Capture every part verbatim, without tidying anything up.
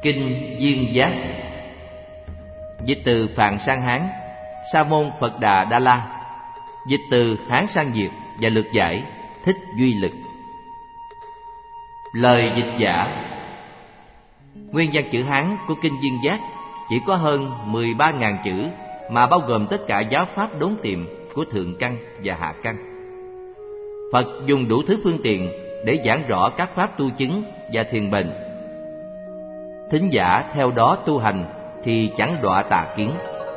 Kinh Duyên Giác. Dịch từ Phạn sang Hán, Sa môn Phật Đà Đa La. Dịch từ Hán sang Việt và lược giải Thích Duy Lực. Lời dịch giả. Nguyên văn chữ Hán của Kinh Duyên Giác chỉ có hơn mười ba nghìn chữ, mà bao gồm tất cả giáo pháp đốn tiệm của thượng căn và hạ căn. Phật dùng đủ thứ phương tiện để giảng rõ các pháp tu chứng và thiền bền. Thính giả theo đó tu hành thì chẳng đọa tà kiến.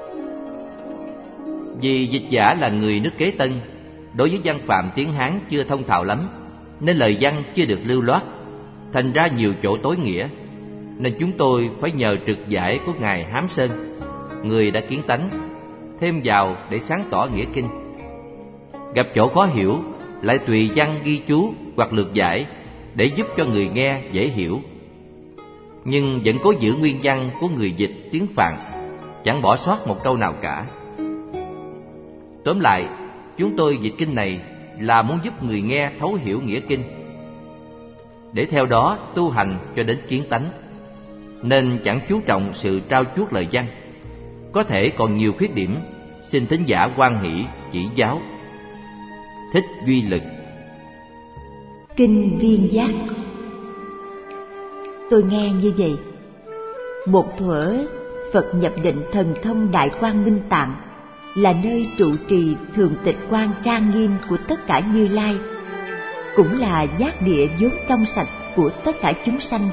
Vì dịch giả là người nước Kế Tân, đối với văn phạm tiếng Hán chưa thông thạo lắm, nên lời văn chưa được lưu loát, thành ra nhiều chỗ tối nghĩa, nên chúng tôi phải nhờ trực giải của ngài Hám Sơn, người đã kiến tánh, thêm vào để sáng tỏ nghĩa kinh. Gặp chỗ khó hiểu, lại tùy văn ghi chú hoặc lược giải để giúp cho người nghe dễ hiểu, nhưng vẫn cố giữ nguyên văn của người dịch tiếng Phạn, chẳng bỏ sót một câu nào cả. Tóm lại, chúng tôi dịch kinh này là muốn giúp người nghe thấu hiểu nghĩa kinh, để theo đó tu hành cho đến kiến tánh, nên chẳng chú trọng sự trao chuốt lời văn. Có thể còn nhiều khuyết điểm, xin thính giả hoan hỷ chỉ giáo. Thích Duy Lực. Kinh Viên Giác. Tôi nghe như vậy: một thuở Phật nhập định thần thông Đại Quang Minh Tạng, là nơi trụ trì thường tịch quan trang nghiêm của tất cả Như Lai, cũng là giác địa vốn trong sạch của tất cả chúng sanh.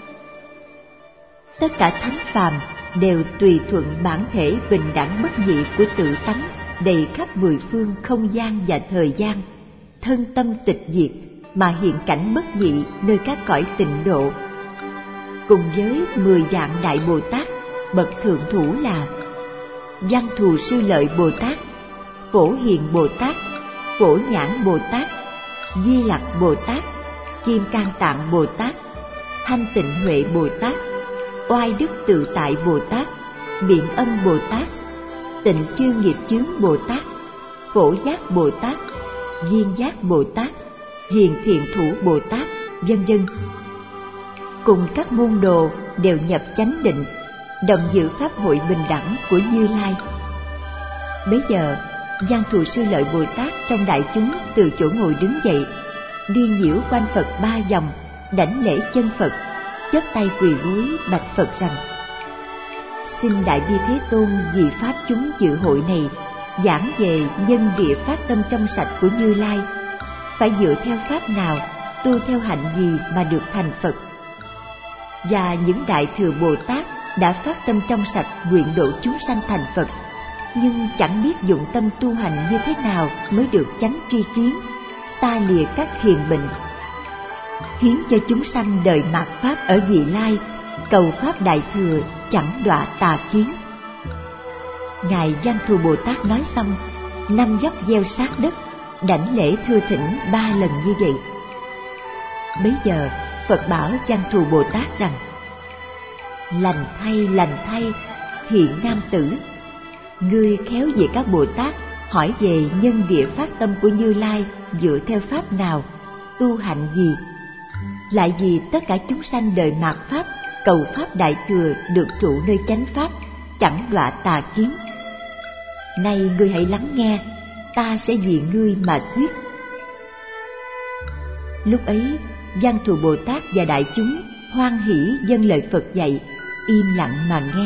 Tất cả thánh phàm đều tùy thuận bản thể bình đẳng bất nhị của tự tánh, đầy khắp mười phương không gian và thời gian, thân tâm tịch diệt mà hiện cảnh bất nhị nơi các cõi tịnh độ. Cùng với mười vạn đại Bồ Tát, bậc thượng thủ là Văn Thù Sư Lợi Bồ Tát, Phổ Hiền Bồ Tát, Phổ Nhãn Bồ Tát, Di Lặc Bồ Tát, Kim Cang Tạng Bồ Tát, Thanh Tịnh Huệ Bồ Tát, Oai Đức Tự Tại Bồ Tát, Biện Âm Bồ Tát, Tịnh Chư Nghiệp Chướng Bồ Tát, Phổ Giác Bồ Tát, Viên Giác Bồ Tát, Hiền Thiện Thủ Bồ Tát, vân vân. Cùng các môn đồ đều nhập chánh định, đồng dự pháp hội bình đẳng của Như Lai. Bấy giờ, Văn Thù Sư Lợi Bồ Tát trong đại chúng từ chỗ ngồi đứng dậy, đi nhiễu quanh Phật ba vòng, đảnh lễ chân Phật, chắp tay quỳ gối bạch Phật rằng: xin Đại Bi Thế Tôn vì pháp chúng dự hội này giảng về nhân địa phát tâm trong sạch của Như Lai, phải dựa theo pháp nào, tu theo hạnh gì mà được thành Phật. Và những đại thừa Bồ Tát đã phát tâm trong sạch nguyện độ chúng sanh thành Phật, nhưng chẳng biết dụng tâm tu hành như thế nào mới được chánh tri kiến, xa lìa các hiền bệnh, khiến cho chúng sanh đời mạt pháp ở vị lai, cầu pháp đại thừa chẳng đọa tà kiến. Ngài Văn Thù Bồ Tát nói xong, năm dốc gieo sát đất, đảnh lễ thưa thỉnh ba lần như vậy. Bấy giờ Phật bảo Văn Thù Bồ Tát rằng: lành thay, lành thay, thiện nam tử, ngươi khéo về các Bồ Tát hỏi về nhân địa phát tâm của Như Lai dựa theo pháp nào, tu hạnh gì, lại vì tất cả chúng sanh đời mạt pháp cầu pháp đại thừa được trụ nơi chánh pháp, chẳng đọa tà kiến. Nay ngươi hãy lắng nghe, ta sẽ vì ngươi mà thuyết. Lúc ấy, Văn Thù Bồ Tát và đại chúng hoan hỷ dâng lời Phật dạy, im lặng mà nghe.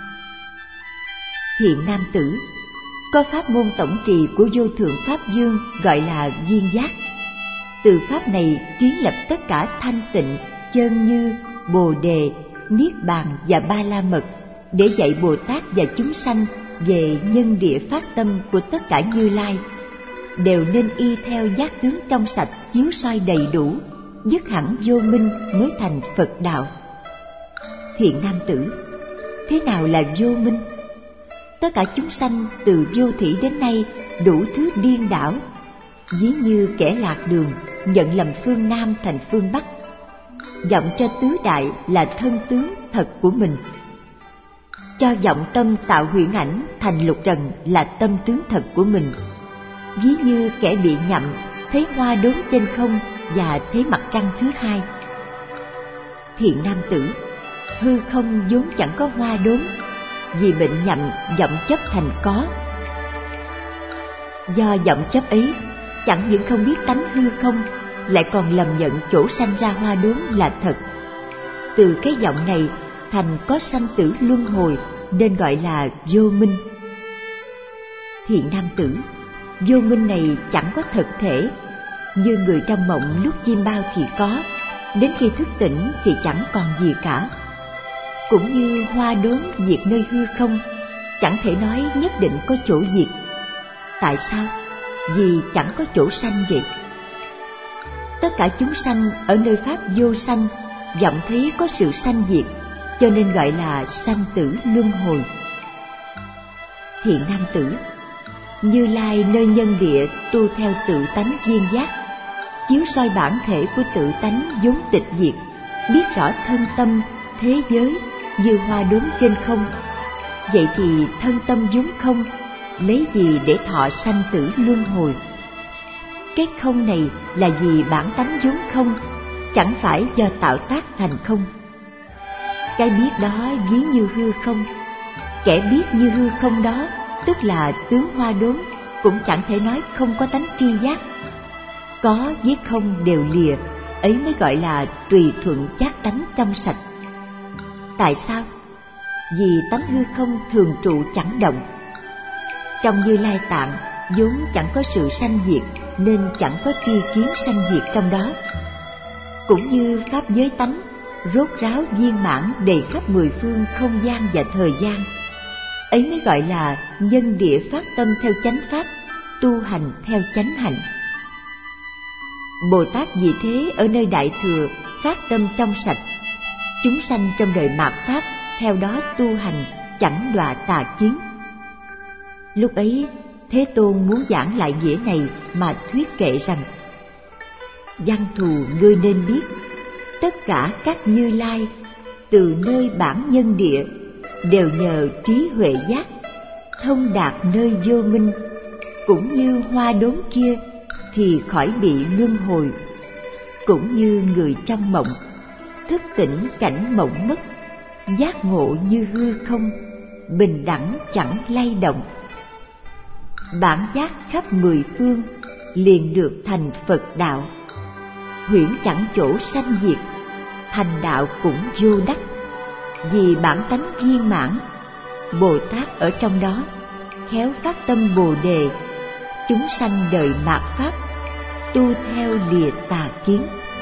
Hiện nam tử, có pháp môn tổng trì của vô thượng pháp dương gọi là Viên Giác. Từ pháp này kiến lập tất cả thanh tịnh, chân như, bồ đề, niết bàn và ba la mật, để dạy Bồ Tát và chúng sanh về nhân địa phát tâm của tất cả Như Lai, đều nên y theo giác tướng trong sạch chiếu soi đầy đủ, dứt hẳn vô minh mới thành Phật đạo. Thiện nam tử, thế nào là vô minh? Tất cả chúng sanh từ vô thỉ đến nay đủ thứ điên đảo, ví như kẻ lạc đường nhận lầm phương Nam thành phương Bắc, vọng cho tứ đại là thân tướng thật của mình, cho vọng tâm tạo huyễn ảnh thành lục trần là tâm tướng thật của mình, ví như kẻ bị nhậm thấy hoa đốm trên không và thấy mặt trăng thứ hai. Thiện nam tử, hư không vốn chẳng có hoa đốn, vì bệnh nhậm vọng chấp thành có. Do vọng chấp ấy, chẳng những không biết tánh hư không, lại còn lầm nhận chỗ sanh ra hoa đốn là thật. Từ cái vọng này thành có sanh tử luân hồi, nên gọi là vô minh. Thiện nam tử, vô minh này chẳng có thực thể, như người trong mộng lúc chim bao thì có, đến khi thức tỉnh thì chẳng còn gì cả. Cũng như hoa đốn diệt nơi hư không, chẳng thể nói nhất định có chỗ diệt. Tại sao? Vì chẳng có chỗ sanh vậy. Tất cả chúng sanh ở nơi pháp vô sanh, vọng thấy có sự sanh diệt, cho nên gọi là sanh tử luân hồi. Thiện nam tử, Như Lai nơi nhân địa tu theo tự tánh duyên giác, chiếu soi bản thể của tự tánh vốn tịch diệt, biết rõ thân tâm thế giới như hoa đốn trên không. Vậy thì thân tâm vốn không, lấy gì để thọ sanh tử luân hồi? Cái không này là vì bản tánh vốn không, chẳng phải do tạo tác thành không. Cái biết đó ví như hư không, kẻ biết như hư không đó, tức là tướng hoa đốn, cũng chẳng thể nói không có tánh tri giác. Có với không đều lìa, ấy mới gọi là tùy thuận giác tánh trong sạch. Tại sao? Vì tánh hư không thường trụ chẳng động. Trong Như Lai tạng vốn chẳng có sự sanh diệt, nên chẳng có tri kiến sanh diệt trong đó. Cũng như pháp giới tánh rốt ráo viên mãn đầy khắp mười phương không gian và thời gian, ấy mới gọi là nhân địa phát tâm theo chánh pháp, tu hành theo chánh hạnh. Bồ Tát vì thế ở nơi Đại Thừa phát tâm trong sạch, chúng sanh trong đời mạt pháp theo đó tu hành, chẳng đọa tà kiến. Lúc ấy Thế Tôn muốn giảng lại nghĩa này mà thuyết kệ rằng: văn thù ngươi nên biết, tất cả các Như Lai từ nơi bản nhân địa đều nhờ trí huệ giác, thông đạt nơi vô minh, cũng như hoa đốn kia thì khỏi bị luân hồi. Cũng như người trong mộng, thức tỉnh cảnh mộng mất, giác ngộ như hư không, bình đẳng chẳng lay động. Bản giác khắp mười phương, liền được thành Phật đạo. Huyễn chẳng chỗ sanh diệt, thành đạo cũng vô đắc. Vì bản tánh viên mãn, Bồ Tát ở trong đó khéo phát tâm Bồ Đề, chúng sanh đời mạt pháp, tu theo lìa tà kiến.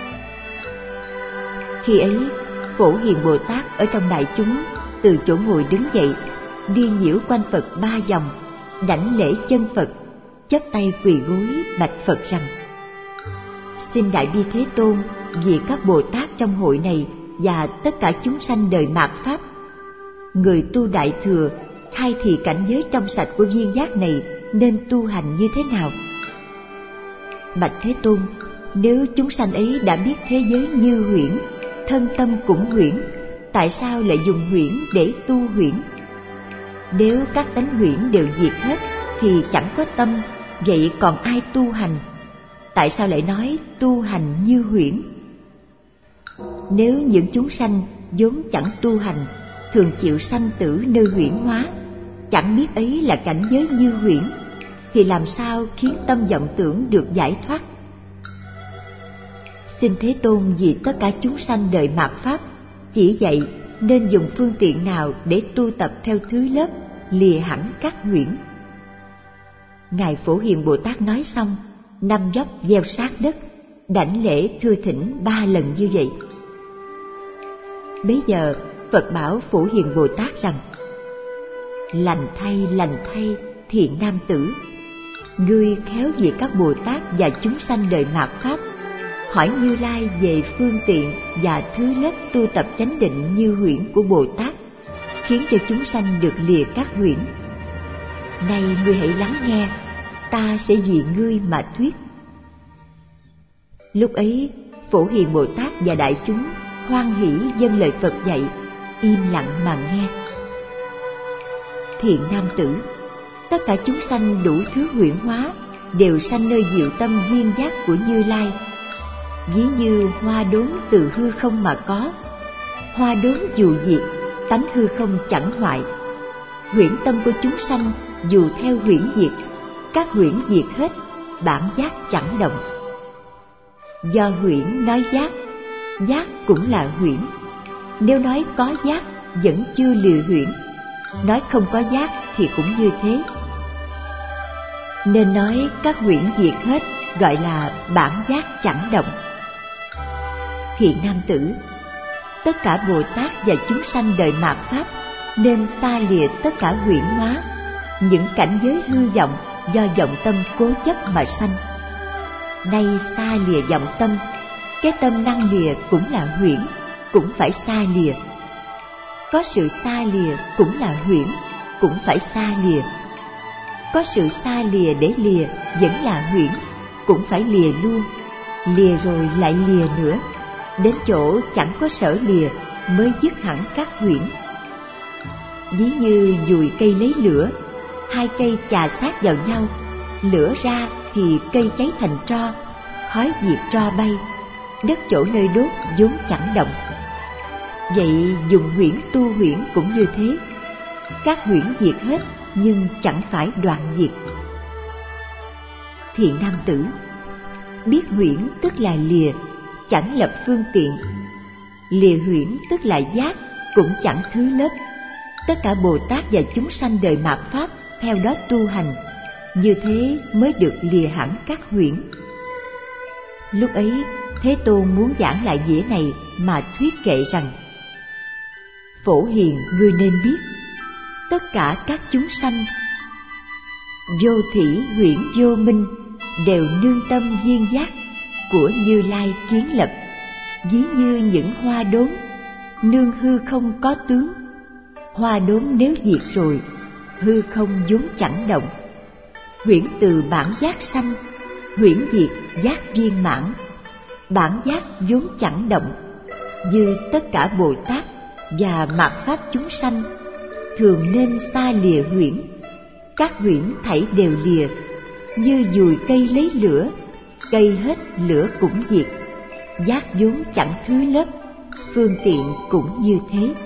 Khi ấy, Phổ Hiền Bồ Tát ở trong đại chúng từ chỗ ngồi đứng dậy, đi nhiễu quanh Phật ba vòng, đảnh lễ chân Phật, chắp tay quỳ gối bạch Phật rằng: xin Đại Bi Thế Tôn, vì các Bồ Tát trong hội này và tất cả chúng sanh đời mạt pháp, người tu Đại Thừa khai thị cảnh giới trong sạch của viên giác này nên tu hành như thế nào? Bạch Thế Tôn, nếu chúng sanh ấy đã biết thế giới như huyễn, thân tâm cũng huyễn, tại sao lại dùng huyễn để tu huyễn? Nếu các tánh huyễn đều diệt hết thì chẳng có tâm, vậy còn ai tu hành? Tại sao lại nói tu hành như huyễn? Nếu những chúng sanh vốn chẳng tu hành, thường chịu sanh tử nơi huyễn hóa, chẳng biết ấy là cảnh giới như huyễn, thì làm sao khiến tâm vọng tưởng được giải thoát? Xin Thế Tôn vì tất cả chúng sanh đời mạt pháp, chỉ dạy nên dùng phương tiện nào để tu tập theo thứ lớp, lìa hẳn các huyễn. Ngài Phổ Hiền Bồ Tát nói xong, năm dốc gieo sát đất, đảnh lễ thưa thỉnh ba lần như vậy. Bấy giờ Phật bảo Phổ Hiền Bồ Tát rằng: lành thay, lành thay, thiện nam tử, ngươi khéo vì các Bồ Tát và chúng sanh đời mạt pháp, hỏi Như Lai về phương tiện và thứ lớp tu tập chánh định như huyễn của Bồ Tát, khiến cho chúng sanh được lìa các huyễn. Nay ngươi hãy lắng nghe, ta sẽ vì ngươi mà thuyết. Lúc ấy Phổ Hiền Bồ Tát và đại chúng hoan hỷ dâng lời Phật dạy, im lặng mà nghe. Thiện nam tử, tất cả chúng sanh đủ thứ huyễn hóa đều sanh nơi diệu tâm duyên giác của Như Lai, ví như hoa đốn từ hư không mà có. hoa đốn dù diệt, tánh hư không chẳng hoại. Huyễn tâm của chúng sanh dù theo huyễn diệt, các huyễn diệt hết, bản giác chẳng động. Do huyễn nói giác, giác cũng là huyễn. Nếu nói có giác vẫn chưa lìa huyễn, nói không có giác thì cũng như thế. Nên nói các huyễn diệt hết gọi là bản giác chẳng động. Thiện nam tử, tất cả Bồ Tát và chúng sanh đời mạt Pháp nên xa lìa tất cả huyễn hóa, những cảnh giới hư vọng do vọng tâm cố chấp mà sanh. Nay xa lìa vọng tâm, cái tâm năng lìa cũng là huyễn, cũng phải xa lìa. Có sự xa lìa cũng là huyễn, cũng phải xa lìa. Có sự xa lìa để lìa vẫn là huyễn, cũng phải lìa luôn. Lìa rồi lại lìa nữa, đến chỗ chẳng có sở lìa mới dứt hẳn các huyễn. Ví như dùi cây lấy lửa, hai cây chà sát vào nhau, lửa ra thì cây cháy thành tro, khói diệt tro bay, đất chỗ nơi đốt vốn chẳng động. Vậy dùng huyễn tu huyễn cũng như thế, các huyễn diệt hết nhưng chẳng phải đoạn diệt. Thiện nam tử, biết huyễn tức là lìa, chẳng lập phương tiện. Lìa huyễn tức là giác, cũng chẳng thứ lớp. Tất cả Bồ Tát và chúng sanh đời mạt Pháp theo đó tu hành, như thế mới được lìa hẳn các huyễn. Lúc ấy Thế Tôn muốn giảng lại nghĩa này mà thuyết kệ rằng: Phổ hiền, ngươi nên biết, tất cả các chúng sanh vô thỉ huyễn vô minh đều nương tâm duyên giác của Như Lai kiến lập, ví như những hoa đốn nương hư không có tướng. Hoa đốn nếu diệt rồi, hư không vốn chẳng động. Huyễn từ bản giác sanh, huyễn diệt giác viên mãn. Bản giác vốn chẳng động, như tất cả Bồ Tát và mạt Pháp chúng sanh thường nên xa lìa huyễn. Các huyễn thảy đều lìa, như dùi cây lấy lửa, cây hết lửa cũng diệt. Giác vốn chẳng thứ lớp, phương tiện cũng như thế.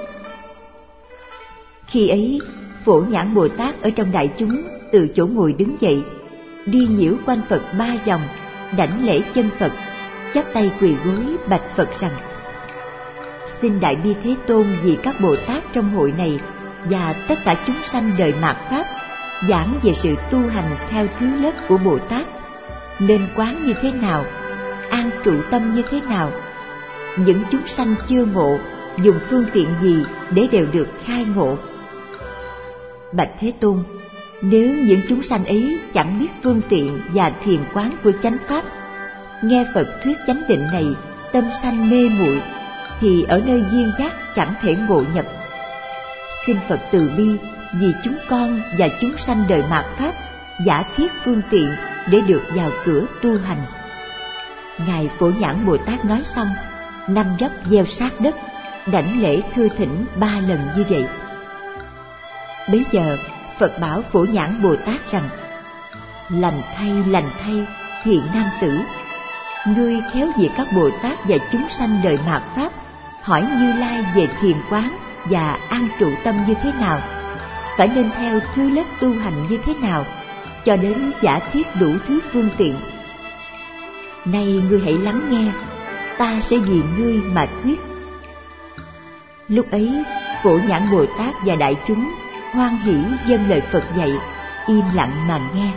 Khi ấy, Phổ Nhãn Bồ Tát ở trong đại chúng từ chỗ ngồi đứng dậy, đi nhiễu quanh Phật ba vòng, đảnh lễ chân Phật, chắp tay quỳ gối bạch Phật rằng: Xin Đại Bi Thế Tôn vì các Bồ Tát trong hội này và tất cả chúng sanh đời mạt Pháp giảng về sự tu hành theo thứ lớp của Bồ Tát, nên quán như thế nào, an trụ tâm như thế nào, những chúng sanh chưa ngộ dùng phương tiện gì để đều được khai ngộ. Bạch Thế Tôn, nếu những chúng sanh ấy chẳng biết phương tiện và thiền quán của chánh pháp, nghe Phật thuyết chánh định này tâm sanh mê muội, thì ở nơi duyên giác chẳng thể ngộ nhập. Xin Phật từ bi vì chúng con và chúng sanh đời mạt Pháp giả thiết phương tiện để được vào cửa tu hành. Ngài Phổ Nhãn Bồ Tát nói xong, năm dấp gieo sát đất, đảnh lễ thưa thỉnh ba lần như vậy. Bấy giờ Phật bảo Phổ Nhãn Bồ Tát rằng: Lành thay, lành thay, thiện nam tử, ngươi khéo về các Bồ Tát và chúng sanh đời mạt Pháp hỏi Như Lai về thiền quán và an trụ tâm như thế nào, phải nên theo thứ lớp tu hành như thế nào, cho đến giả thiết đủ thứ phương tiện. Nay ngươi hãy lắng nghe, ta sẽ vì ngươi mà thuyết. Lúc ấy Phổ Nhãn Bồ Tát và đại chúng hoan hỷ dâng lời Phật dạy, im lặng mà nghe.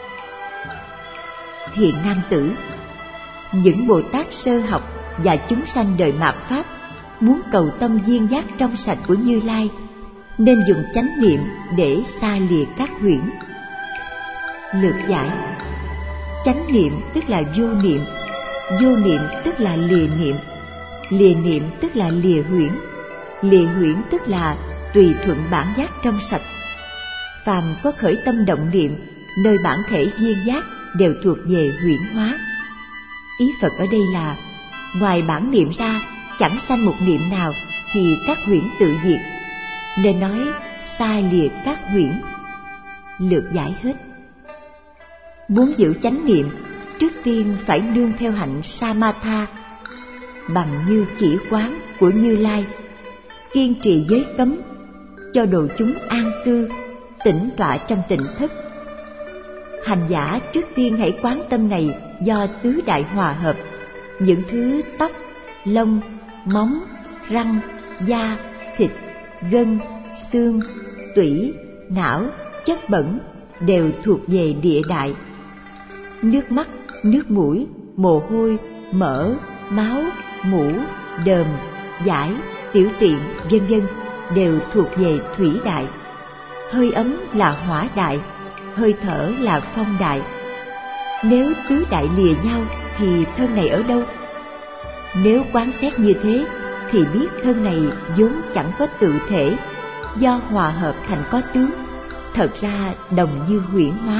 Thiện nam tử, những Bồ Tát sơ học và chúng sanh đời mạt Pháp muốn cầu tâm duyên giác trong sạch của Như Lai, nên dùng chánh niệm để xa lìa các huyễn. Lược giải: chánh niệm tức là vô niệm, vô niệm tức là lìa niệm, lìa niệm tức là lìa huyễn, lìa huyễn tức là tùy thuận bản giác trong sạch. Phàm có khởi tâm động niệm, nơi bản thể duyên giác đều thuộc về huyễn hóa. Ý Phật ở đây là ngoài bản niệm ra chẳng sanh một niệm nào thì các huyễn tự diệt, nên nói xa lìa các huyễn. Lược giải hết. Muốn giữ chánh niệm, trước tiên phải nương theo hạnh Samatha, bằng như chỉ quán của Như Lai kiên trì giới cấm, cho độ chúng an cư, tĩnh tọa trong tỉnh thức. Hành giả trước tiên hãy quán tâm này do tứ đại hòa hợp, những thứ tóc, lông, móng, răng, da, thịt, gân, xương, tủy, não, chất bẩn đều thuộc về địa đại. Nước mắt, nước mũi, mồ hôi, mỡ, máu, mũ, đờm, dãi, tiểu tiện, vân vân đều thuộc về thủy đại. Hơi ấm là hỏa đại, hơi thở là phong đại. Nếu tứ đại lìa nhau thì thân này ở đâu? Nếu quán xét như thế thì biết thân này vốn chẳng có tự thể, do hòa hợp thành có tướng, thật ra đồng như huyễn hóa.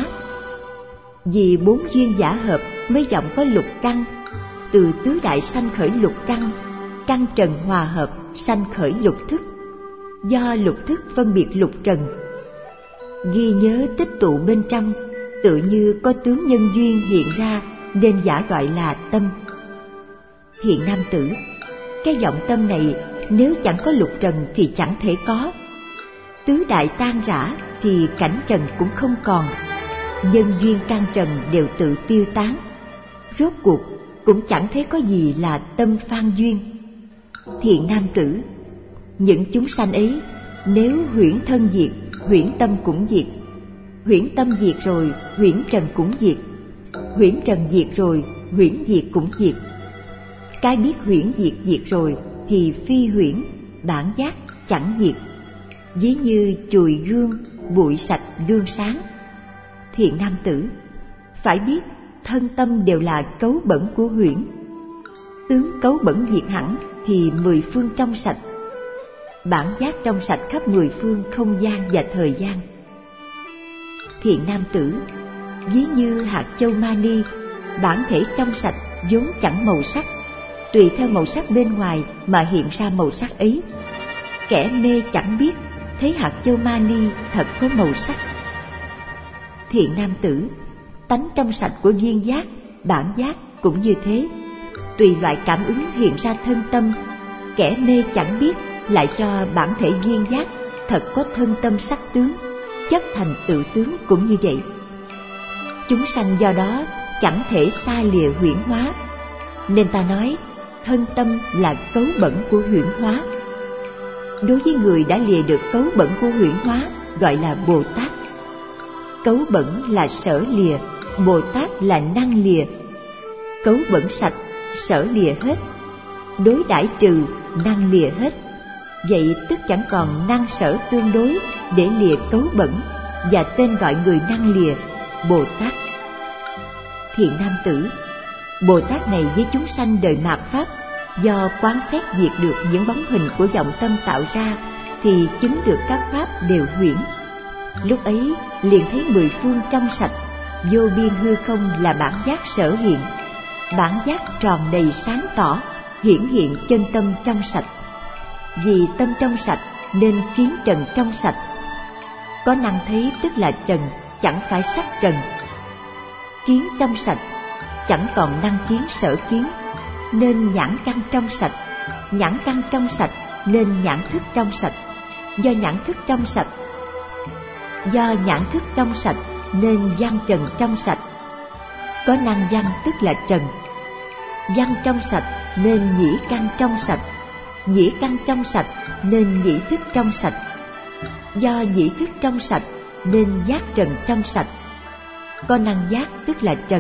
Vì bốn duyên giả hợp mới vọng có lục căn, từ tứ đại sanh khởi lục căn, căn trần hòa hợp sanh khởi lục thức, do lục thức phân biệt lục trần. Ghi nhớ tích tụ bên trong, tự như có tướng nhân duyên hiện ra, nên giả gọi là tâm. Thiện nam tử, cái vọng tâm này nếu chẳng có lục trần thì chẳng thể có. Tứ đại tan rã thì cảnh trần cũng không còn, nhân duyên căn trần đều tự tiêu tán. Rốt cuộc cũng chẳng thấy có gì là tâm phan duyên. Thiện nam tử, những chúng sanh ấy nếu huyễn thân diệt, huyễn tâm cũng diệt. Huyễn tâm diệt rồi, huyễn trần cũng diệt. Huyễn trần diệt rồi, huyễn diệt cũng diệt. Cái biết huyễn diệt diệt rồi thì phi huyễn, bản giác chẳng diệt. Ví như chùi gương, bụi sạch gương sáng. Thiện nam tử, phải biết thân tâm đều là cấu bẩn của huyễn. Tướng cấu bẩn diệt hẳn thì mười phương trong sạch. Bản giác trong sạch khắp mười phương không gian và thời gian. Thiện nam tử, ví như hạt châu mani, bản thể trong sạch vốn chẳng màu sắc, tùy theo màu sắc bên ngoài mà hiện ra màu sắc ấy. Kẻ mê chẳng biết, thấy hạt châu mani thật có màu sắc. Thiện nam tử, tánh trong sạch của duyên giác, bản giác cũng như thế, tùy loại cảm ứng hiện ra thân tâm. Kẻ mê chẳng biết, lại cho bản thể duyên giác thật có thân tâm sắc tướng, chất thành tự tướng cũng như vậy. Chúng sanh do đó chẳng thể xa lìa huyễn hóa, nên ta nói thân tâm là cấu bẩn của huyễn hóa. Đối với người đã lìa được cấu bẩn của huyễn hóa gọi là Bồ Tát. Cấu bẩn là sở lìa, Bồ Tát là năng lìa. Cấu bẩn sạch, sở lìa hết, đối đãi trừ, năng lìa hết. Vậy tức chẳng còn năng sở tương đối để lìa cấu bẩn, và tên gọi người năng lìa Bồ Tát. Thiện nam tử, Bồ Tát này với chúng sanh đời mạt pháp, do quán xét diệt được những bóng hình của vọng tâm tạo ra, thì chứng được các pháp đều huyễn. Lúc ấy liền thấy mười phương trong sạch, vô biên hư không là bản giác sở hiện. Bản giác tròn đầy sáng tỏ, hiển hiện chân tâm trong sạch. Vì tâm trong sạch nên kiến trần trong sạch. Có năng thấy tức là trần, chẳng phải sắc trần. Kiến trong sạch, chẳng còn năng kiến sở kiến, nên nhãn căn trong sạch. Nhãn căn trong sạch nên nhãn thức trong sạch. Do nhãn thức trong sạch, do nhãn thức trong sạch nên văn trần trong sạch. Có năng văn tức là trần. Văn trong sạch nên nhĩ căn trong sạch. Nhĩ căn trong sạch nên nhĩ thức trong sạch. Do nhĩ thức trong sạch nên giác trần trong sạch. Có năng giác tức là trần.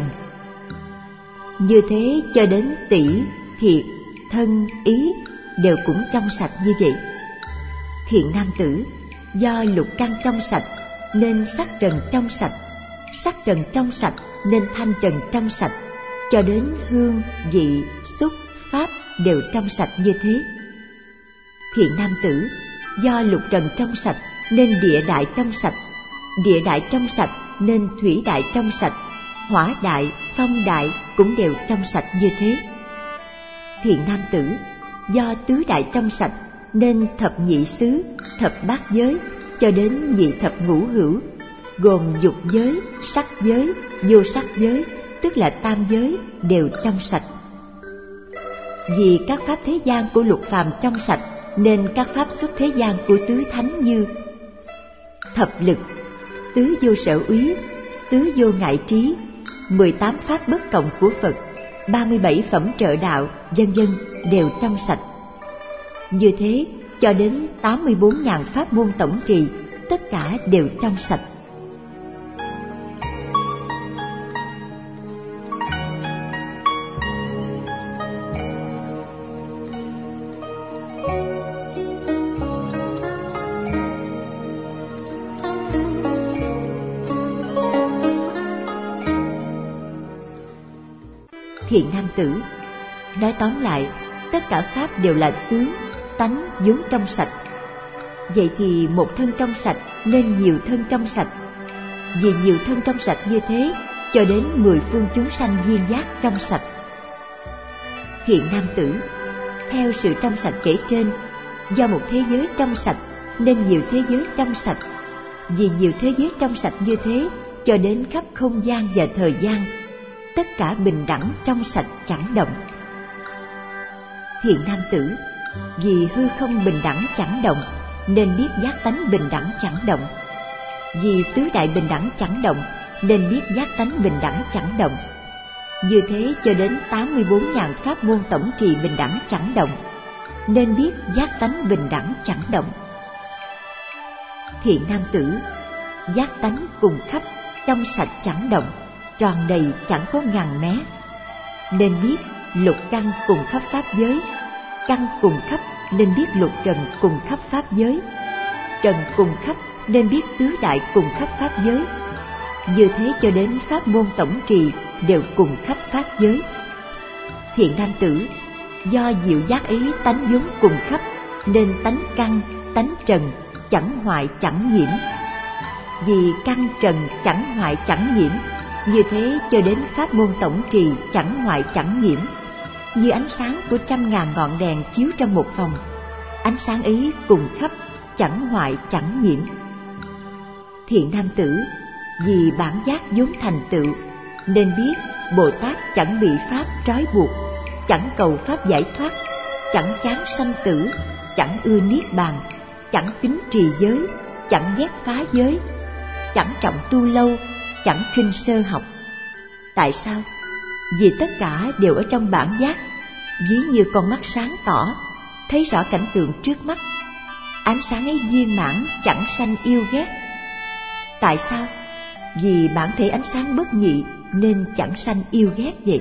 Như thế cho đến tỷ, thiệt, thân, ý đều cũng trong sạch như vậy. Thiện nam tử, do lục căn trong sạch nên sắc trần trong sạch. Sắc trần trong sạch nên thanh trần trong sạch. Cho đến hương, vị, xúc, pháp đều trong sạch như thế. Thiện nam tử, do lục trần trong sạch nên địa đại trong sạch. Địa đại trong sạch nên thủy đại trong sạch. Hỏa đại, phong đại cũng đều trong sạch như thế. Thiện nam tử, do tứ đại trong sạch nên thập nhị xứ, thập bát giới cho đến nhị thập ngũ hữu, gồm dục giới, sắc giới, vô sắc giới, tức là tam giới đều trong sạch. Vì các pháp thế gian của lục phàm trong sạch, nên các pháp xuất thế gian của tứ thánh như thập lực, tứ vô sở úy, tứ vô ngại trí, mười tám pháp bất cộng của Phật, ba mươi bảy phẩm trợ đạo, vân vân đều trong sạch. Như thế cho đến tám mươi bốn ngàn pháp môn tổng trì, tất cả đều trong sạch. Thiện nam tử, nói tóm lại, tất cả pháp đều là tướng, tánh vốn trong sạch. Vậy thì một thân trong sạch nên nhiều thân trong sạch. Vì nhiều thân trong sạch như thế, cho đến mười phương chúng sanh duyên giác trong sạch. Thiện nam tử, theo sự trong sạch kể trên, do một thế giới trong sạch nên nhiều thế giới trong sạch. Vì nhiều thế giới trong sạch như thế, cho đến khắp không gian và thời gian, tất cả bình đẳng trong sạch chẳng động. Thiện nam tử, vì hư không bình đẳng chẳng động, nên biết giác tánh bình đẳng chẳng động. Vì tứ đại bình đẳng chẳng động, nên biết giác tánh bình đẳng chẳng động. Như thế cho đến tám mươi bốn ngàn pháp môn tổng trì bình đẳng chẳng động, nên biết giác tánh bình đẳng chẳng động. Thiện nam tử, giác tánh cùng khắp trong sạch chẳng động, tròn đầy chẳng có ngàn mé, nên biết lục căn cùng khắp pháp giới, căn cùng khắp nên biết lục trần cùng khắp pháp giới, trần cùng khắp nên biết tứ đại cùng khắp pháp giới. Như thế cho đến pháp môn tổng trì đều cùng khắp pháp giới. Thiện nam tử, do diệu giác ấy tánh vốn cùng khắp, nên tánh căn, tánh trần chẳng hoại chẳng nhiễm. Vì căn trần chẳng hoại chẳng nhiễm, như thế cho đến pháp môn tổng trì chẳng hoại chẳng nhiễm. Như ánh sáng của trăm ngàn ngọn đèn chiếu trong một phòng, ánh sáng ấy cùng khắp, chẳng hoại chẳng nhiễm. Thiện nam tử, vì bản giác vốn thành tựu, nên biết Bồ Tát chẳng bị pháp trói buộc, chẳng cầu pháp giải thoát, chẳng chán sanh tử, chẳng ưa niết bàn, chẳng kính trì giới, chẳng ghét phá giới, chẳng trọng tu lâu, chẳng khinh sơ học. Tại sao? Vì tất cả đều ở trong bản giác, ví như con mắt sáng tỏ, thấy rõ cảnh tượng trước mắt. Ánh sáng ấy viên mãn, chẳng sanh yêu ghét. Tại sao? Vì bản thể ánh sáng bất nhị, nên chẳng sanh yêu ghét vậy.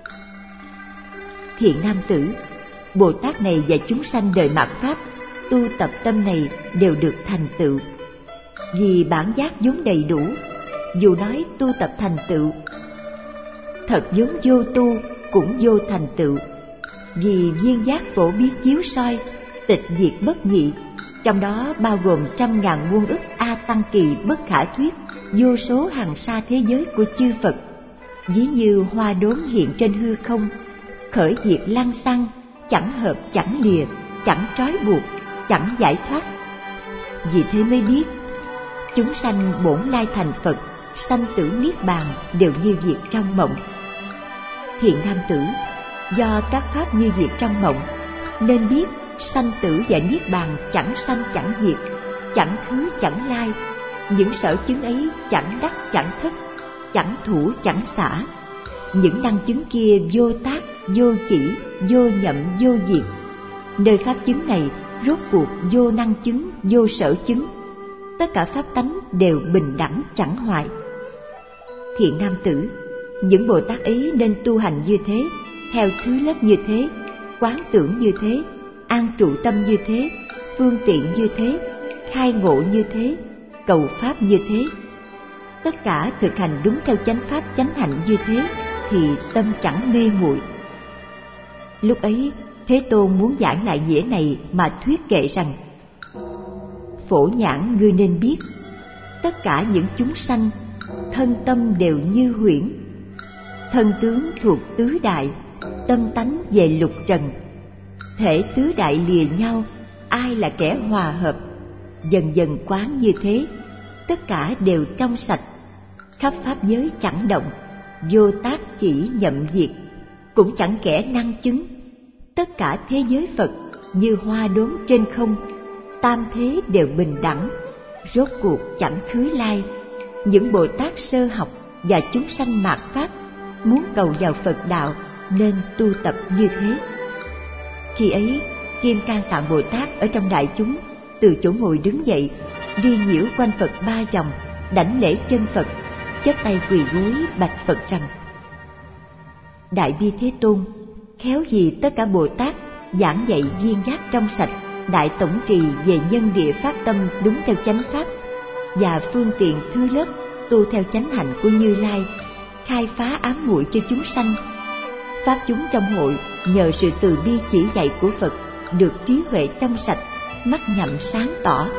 Thiện nam tử, Bồ Tát này và chúng sanh đời mạt Pháp tu tập tâm này đều được thành tựu. Vì bản giác vốn đầy đủ, dù nói tu tập thành tựu, thật vốn vô tu cũng vô thành tựu. Vì viên giác phổ biến chiếu soi, tịch diệt bất nhị, trong đó bao gồm trăm ngàn muôn ức a tăng kỳ bất khả thuyết, vô số hằng sa thế giới của chư Phật, ví như hoa đốm hiện trên hư không, khởi diệt lăng xăng, chẳng hợp chẳng lìa, chẳng trói buộc, chẳng giải thoát. Vì thế mới biết chúng sanh bổn lai thành Phật, sanh tử niết bàn đều như việc trong mộng. Thiện nam tử, do các pháp như việc trong mộng, nên biết sanh tử và niết bàn chẳng sanh chẳng diệt, chẳng khứ chẳng lai. Những sở chứng ấy chẳng đắc chẳng thất, chẳng thủ chẳng xả. Những năng chứng kia vô tác, vô chỉ, vô nhậm, vô diệt. Nơi pháp chứng này rốt cuộc vô năng chứng, vô sở chứng. Tất cả pháp tánh đều bình đẳng chẳng hoại. Thiện nam tử, những Bồ Tát ấy nên tu hành như thế, theo thứ lớp như thế, quán tưởng như thế, an trụ tâm như thế, phương tiện như thế, khai ngộ như thế, cầu pháp như thế. Tất cả thực hành đúng theo chánh pháp chánh hạnh như thế, thì tâm chẳng mê muội. Lúc ấy Thế Tôn muốn giảng lại nghĩa này mà thuyết kệ rằng: Phổ nhãn ngươi nên biết, tất cả những chúng sanh thân tâm đều như huyễn, thân tướng thuộc tứ đại, tâm tánh về lục trần. Thể tứ đại lìa nhau, ai là kẻ hòa hợp? Dần dần quán như thế, tất cả đều trong sạch, khắp pháp giới chẳng động, vô tác chỉ nhậm diệt, cũng chẳng kẻ năng chứng. Tất cả thế giới Phật như hoa đốm trên không, tam thế đều bình đẳng, rốt cuộc chẳng khứ lai. Những Bồ Tát sơ học và chúng sanh mạt Pháp muốn cầu vào Phật đạo nên tu tập như thế. Khi ấy, Kim Cang Tạng Bồ Tát ở trong đại chúng từ chỗ ngồi đứng dậy, đi nhiễu quanh Phật ba vòng, đảnh lễ chân Phật, chắp tay quỳ gối bạch Phật rằng: Đại Bi Thế Tôn, khéo gì tất cả Bồ Tát giảng dạy viên giác trong sạch, đại tổng trì về nhân địa phát tâm đúng theo chánh pháp, và phương tiện thứ lớp tu theo chánh hạnh của Như Lai, khai phá ám muội cho chúng sanh. Pháp chúng trong hội nhờ sự từ bi chỉ dạy của Phật được trí huệ trong sạch, mắt nhậm sáng tỏ.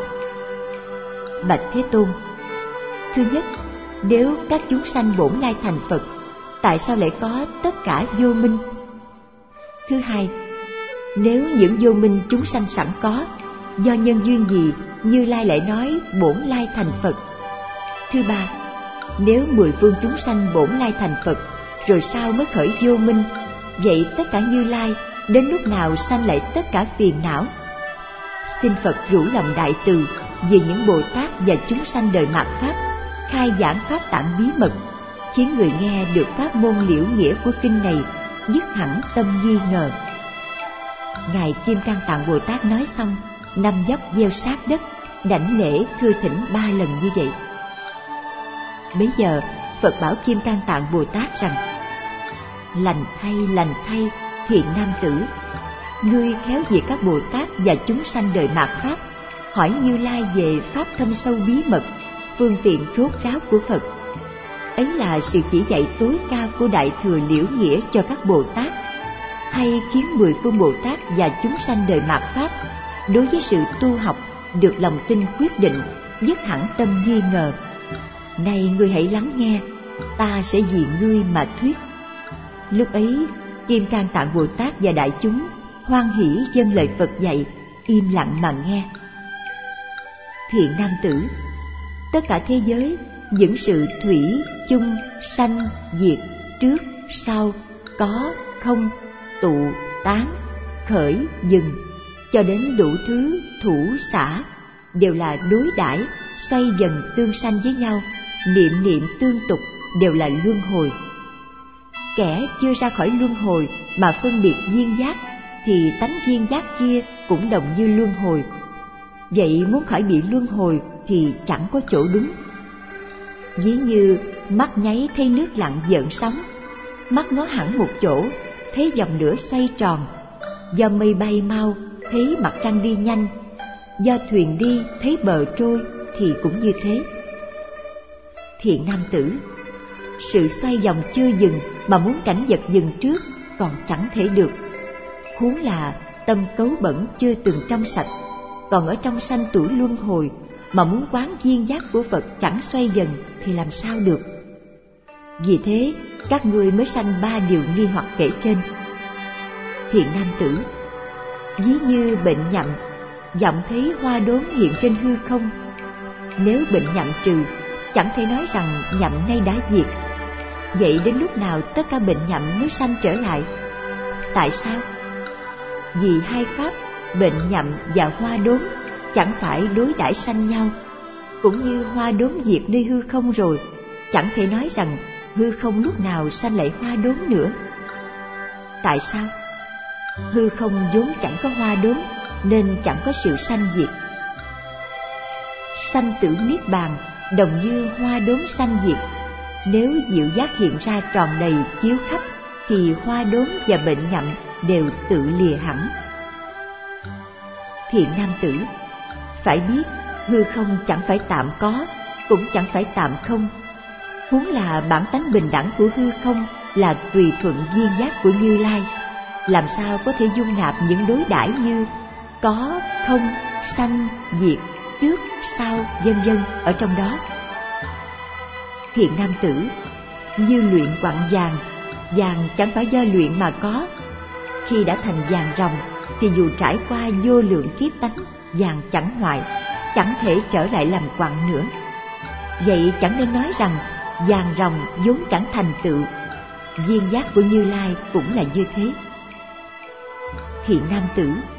Bạch Thế Tôn, thứ nhất, nếu các chúng sanh bổn lai thành Phật, tại sao lại có tất cả vô minh? Thứ hai, nếu những vô minh chúng sanh sẵn có, do nhân duyên gì Như Lai lại nói bổn lai thành Phật? Thứ ba, nếu mười phương chúng sanh bổn lai thành Phật, rồi sao mới khởi vô minh? Vậy tất cả Như Lai đến lúc nào sanh lại tất cả phiền não? Xin Phật rủ lòng đại từ vì những Bồ Tát và chúng sanh đời mạt Pháp, khai giảng pháp tạng bí mật, khiến người nghe được pháp môn liễu nghĩa của kinh này dứt hẳn tâm nghi ngờ. Ngài Kim Cang Tạng Bồ Tát nói xong, nằm dốc gieo sát đất, đảnh lễ thưa thỉnh ba lần như vậy. Bấy giờ Phật bảo Kim Cang Tạng Bồ Tát rằng: Lành thay, lành thay, thiện nam tử, ngươi khéo về các Bồ Tát và chúng sanh đời mạt Pháp, hỏi Như Lai về pháp thâm sâu bí mật, phương tiện rốt ráo của Phật. Ấy là sự chỉ dạy tối cao của Đại Thừa Liễu Nghĩa cho các Bồ Tát, hay khiến mười phương Bồ Tát và chúng sanh đời mạt Pháp đối với sự tu học được lòng tin quyết định, dứt hẳn tâm nghi ngờ. Này ngươi hãy lắng nghe, ta sẽ vì ngươi mà thuyết. Lúc ấy, Kim Cang Tạng Bồ Tát và đại chúng hoan hỷ dâng lời Phật dạy, im lặng mà nghe. Thiện nam tử, tất cả thế giới, những sự thủy, chung, sanh, diệt, trước, sau, có, không, tụ, tán, khởi, dừng, cho đến đủ thứ thủ xả, đều là đối đãi, xoay dần tương sanh với nhau, niệm niệm tương tục, đều là luân hồi. Kẻ chưa ra khỏi luân hồi mà phân biệt duyên giác, thì tánh duyên giác kia cũng đồng như luân hồi. Vậy muốn khỏi bị luân hồi thì chẳng có chỗ đúng. Ví như mắt nháy thấy nước lặng gợn sóng, mắt ngó hẳn một chỗ thấy dòng lửa xoay tròn, do mây bay mau thấy mặt trăng đi nhanh, do thuyền đi thấy bờ trôi, thì cũng như thế. Thiện nam tử, sự xoay vòng chưa dừng mà muốn cảnh vật dừng trước còn chẳng thể được. Huống là tâm cấu bẩn chưa từng trong sạch, còn ở trong sanh tuổi luân hồi mà muốn quán duyên giác của Phật chẳng xoay dần thì làm sao được. Vì thế các ngươi mới sanh ba điều nghi hoặc kể trên. Thiện nam tử, ví như bệnh nhậm, vọng thấy hoa đốm hiện trên hư không. Nếu bệnh nhậm trừ, chẳng thể nói rằng nhậm nay đã diệt. Vậy đến lúc nào tất cả bệnh nhậm mới sanh trở lại? Tại sao? Vì hai pháp bệnh nhậm và hoa đốm chẳng phải đối đãi sanh nhau. Cũng như hoa đốm diệt nơi hư không rồi, chẳng thể nói rằng hư không lúc nào sanh lại hoa đốm nữa. Tại sao? Hư không vốn chẳng có hoa đốm, nên chẳng có sự sanh diệt. Sanh tử niết bàn đồng như hoa đốm sanh diệt. Nếu diệu giác hiện ra tròn đầy chiếu khắp, thì hoa đốm và bệnh nhậm đều tự lìa hẳn. Thiện nam tử, phải biết hư không chẳng phải tạm có, cũng chẳng phải tạm không. Huống là bản tánh bình đẳng của hư không là tùy thuận duyên giác của Như Lai, làm sao có thể dung nạp những đối đãi như có, không, sanh, diệt, trước, sau, vân vân ở trong đó. Thiện nam tử, như luyện quặng vàng, vàng chẳng phải do luyện mà có. Khi đã thành vàng ròng thì dù trải qua vô lượng kiếp tánh, vàng chẳng hoại, chẳng thể trở lại làm quặng nữa. Vậy chẳng nên nói rằng vàng ròng vốn chẳng thành tựu. Duyên giác của Như Lai cũng là như thế. Thiện nam tử,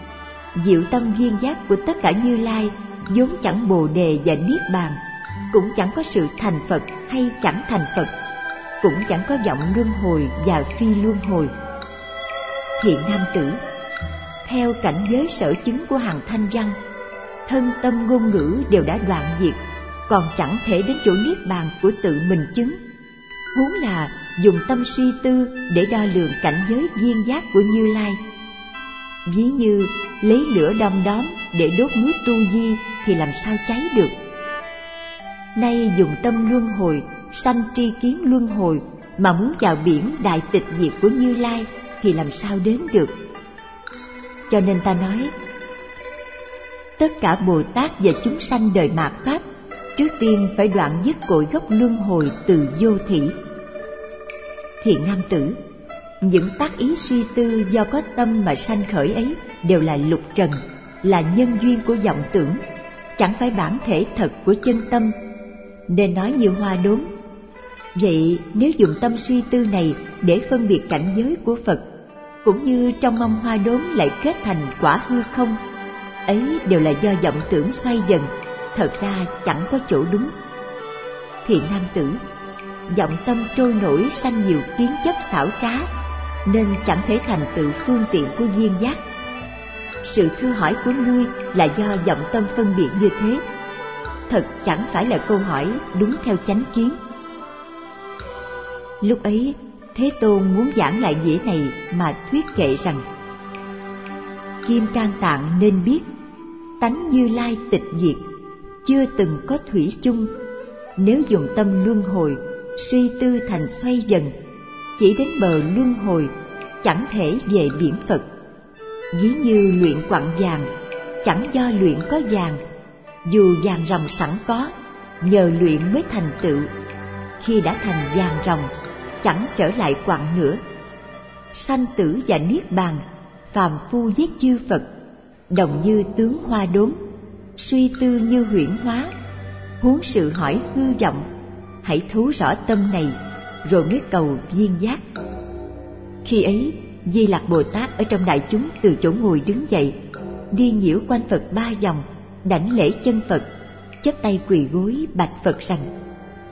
Diệu tâm duyên giác của tất cả Như Lai vốn chẳng bồ đề và niết bàn, cũng chẳng có sự thành Phật hay chẳng thành Phật, cũng chẳng có vọng luân hồi và phi luân hồi. Thiện nam tử, theo cảnh giới sở chứng của hàng thanh văn, thân tâm ngôn ngữ đều đã đoạn diệt, còn chẳng thể đến chỗ niết bàn của tự mình chứng, huống là dùng tâm suy tư để đo lường cảnh giới duyên giác của Như Lai. Ví như lấy lửa đom đóm để đốt núi Tu Di thì làm sao cháy được. Nay dùng tâm luân hồi, sanh tri kiến luân hồi mà muốn vào biển đại tịch diệt của Như Lai thì làm sao đến được. Cho nên ta nói, tất cả Bồ Tát và chúng sanh đời mạt Pháp trước tiên phải đoạn dứt cội gốc luân hồi từ vô thỉ. Thiện nam tử, những tác ý suy tư do có tâm mà sanh khởi ấy đều là lục trần, là nhân duyên của vọng tưởng, chẳng phải bản thể thật của chân tâm, nên nói như hoa đốn. Vậy nếu dùng tâm suy tư này để phân biệt cảnh giới của Phật, cũng như trong mâm hoa đốn lại kết thành quả hư không, ấy đều là do vọng tưởng xoay dần, thật ra chẳng có chỗ đúng. Thiện nam tử, vọng tâm trôi nổi sanh nhiều kiến chấp xảo trá, nên chẳng thể thành tựu phương tiện của duyên giác. Sự thưa hỏi của ngươi là do vọng tâm phân biệt như thế, thật chẳng phải là câu hỏi đúng theo chánh kiến. Lúc ấy, Thế Tôn muốn giảng lại nghĩa này mà thuyết kệ rằng: Kim Cang Tạng nên biết, tánh Như Lai tịch diệt, chưa từng có thủy chung. Nếu dùng tâm luân hồi, suy tư thành xoay dần, chỉ đến bờ luân hồi, chẳng thể về biển Phật. Ví như luyện quặng vàng, chẳng do luyện có vàng, dù vàng ròng sẵn có, nhờ luyện mới thành tựu. Khi đã thành vàng ròng, chẳng trở lại quặng nữa. Sanh tử và niết bàn, phàm phu với chư Phật, đồng như tướng hoa đốn, suy tư như huyễn hóa. Huống sự hỏi hư vọng, hãy thấu rõ tâm này, rồi mới cầu viên giác. Khi ấy, Di Lặc Bồ Tát ở trong đại chúng từ chỗ ngồi đứng dậy, đi nhiễu quanh Phật ba vòng, đảnh lễ chân Phật, chắp tay quỳ gối bạch Phật rằng: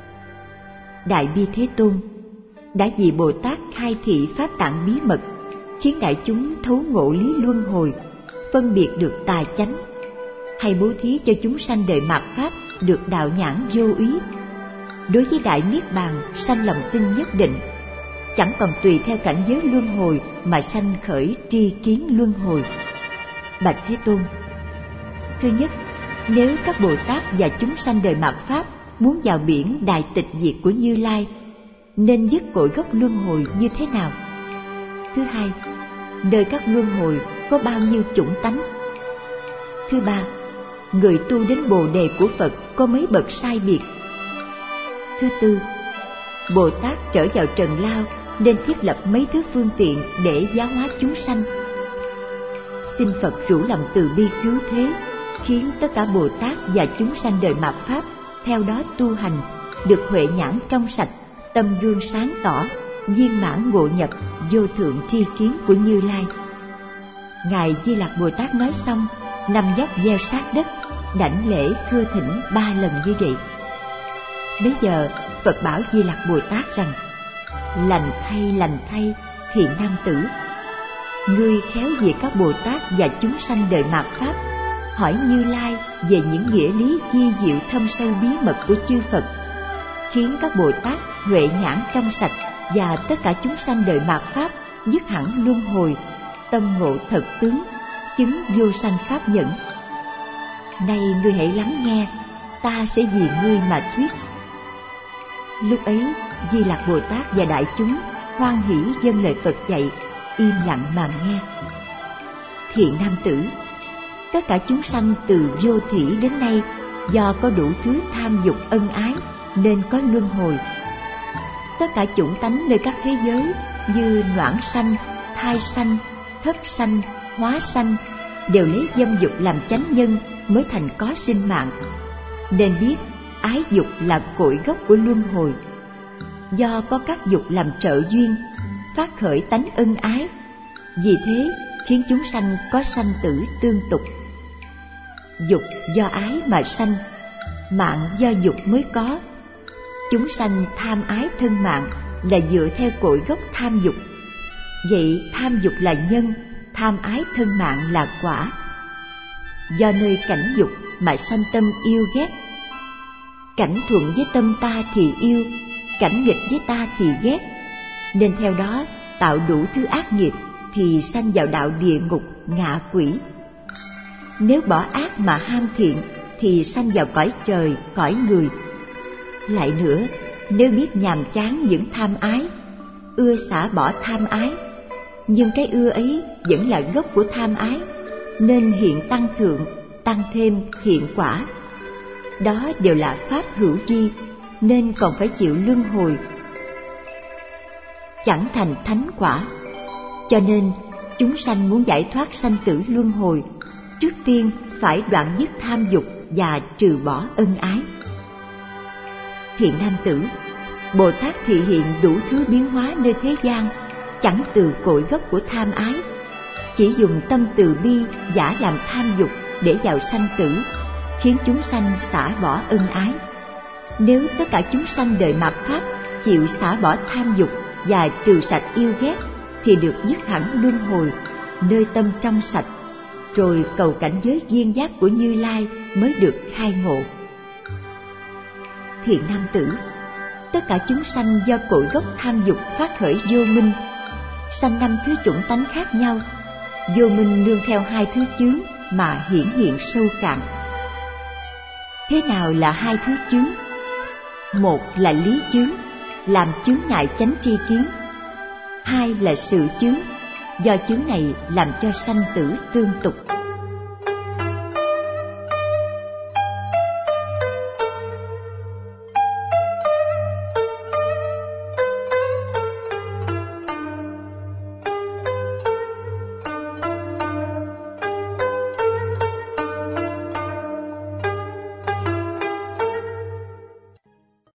Đại bi Thế Tôn, đã vì Bồ Tát khai thị pháp tạng bí mật, khiến đại chúng thấu ngộ lý luân hồi, phân biệt được tà chánh, hay bố thí cho chúng sanh đời mạt Pháp được đạo nhãn vô úy. Đối với đại niết bàn sanh lòng tin nhất định, chẳng còn tùy theo cảnh giới luân hồi mà sanh khởi tri kiến luân hồi. Bạch Thế Tôn, thứ nhất, nếu các Bồ Tát và chúng sanh đời mạt Pháp muốn vào biển đại tịch diệt của Như Lai, nên dứt cội gốc luân hồi như thế nào? Thứ hai, nơi các luân hồi có bao nhiêu chủng tánh? Thứ ba, người tu đến Bồ đề của Phật có mấy bậc sai biệt? Thứ tư, Bồ Tát trở vào trần lao nên thiết lập mấy thứ phương tiện để giáo hóa chúng sanh. Xin Phật rủ lòng từ bi cứu thế, khiến tất cả Bồ Tát và chúng sanh đời mạt Pháp theo đó tu hành, được huệ nhãn trong sạch, tâm gương sáng tỏ, viên mãn ngộ nhập vô thượng tri kiến của Như Lai. Ngài Di Lặc Bồ Tát nói xong, nằm dốc gieo sát đất, đảnh lễ thưa thỉnh ba lần như vậy. Bây giờ Phật bảo Di Lặc Bồ Tát rằng: Lành thay, lành thay, thiện nam tử, ngươi khéo về các Bồ Tát và chúng sanh đời mạt Pháp, hỏi Như Lai về những nghĩa lý chi diệu thâm sâu bí mật của chư Phật, khiến các Bồ Tát huệ nhãn trong sạch và tất cả chúng sanh đời mạt Pháp dứt hẳn luân hồi, tâm ngộ thật tướng, chứng vô sanh pháp nhẫn. Nay ngươi hãy lắng nghe, ta sẽ vì ngươi mà thuyết. Lúc ấy, Di Lặc Bồ Tát và đại chúng hoan hỷ dâng lời Phật dạy, im lặng mà nghe. Thiện nam tử, tất cả chúng sanh từ vô thỉ đến nay do có đủ thứ tham dục ân ái nên có luân hồi. Tất cả chủng tánh nơi các thế giới như noãn sanh, thai sanh, thất sanh, hóa sanh đều lấy dâm dục làm chánh nhân mới thành có sinh mạng. Nên biết ái dục là cội gốc của luân hồi. Do có các dục làm trợ duyên, phát khởi tánh ân ái. Vì thế, khiến chúng sanh có sanh tử tương tục. Dục do ái mà sanh, mạng do dục mới có. Chúng sanh tham ái thân mạng là dựa theo cội gốc tham dục. Vậy tham dục là nhân, tham ái thân mạng là quả. Do nơi cảnh dục mà sanh tâm yêu ghét. Cảnh thuận với tâm ta thì yêu, cảnh nghịch với ta thì ghét. Nên theo đó tạo đủ thứ ác nghiệp thì sanh vào đạo địa ngục, ngạ quỷ. Nếu bỏ ác mà ham thiện thì sanh vào cõi trời, cõi người. Lại nữa, nếu biết nhàm chán những tham ái, ưa xả bỏ tham ái, nhưng cái ưa ấy vẫn là gốc của tham ái, nên hiện tăng thượng, tăng thêm thiện quả. Đó đều là pháp hữu vi, nên còn phải chịu luân hồi, chẳng thành thánh quả. Cho nên chúng sanh muốn giải thoát sanh tử luân hồi, trước tiên phải đoạn dứt tham dục và trừ bỏ ân ái. Thiện nam tử, Bồ Tát thị hiện đủ thứ biến hóa nơi thế gian, chẳng từ cội gốc của tham ái, chỉ dùng tâm từ bi giả làm tham dục để vào sanh tử, khiến chúng sanh xả bỏ ân ái. Nếu tất cả chúng sanh đời mạt pháp chịu xả bỏ tham dục và trừ sạch yêu ghét, thì được dứt hẳn luân hồi, nơi tâm trong sạch, rồi cầu cảnh giới duyên giác của Như Lai mới được khai ngộ. Thiện nam tử, tất cả chúng sanh do cội gốc tham dục phát khởi vô minh, sanh năm thứ chủng tánh khác nhau. Vô minh nương theo hai thứ chướng mà hiển hiện sâu cạn. Thế nào là hai thứ chướng? Một là lý chướng, làm chướng ngại chánh tri kiến. Hai là sự chướng, do chướng này làm cho sanh tử tương tục.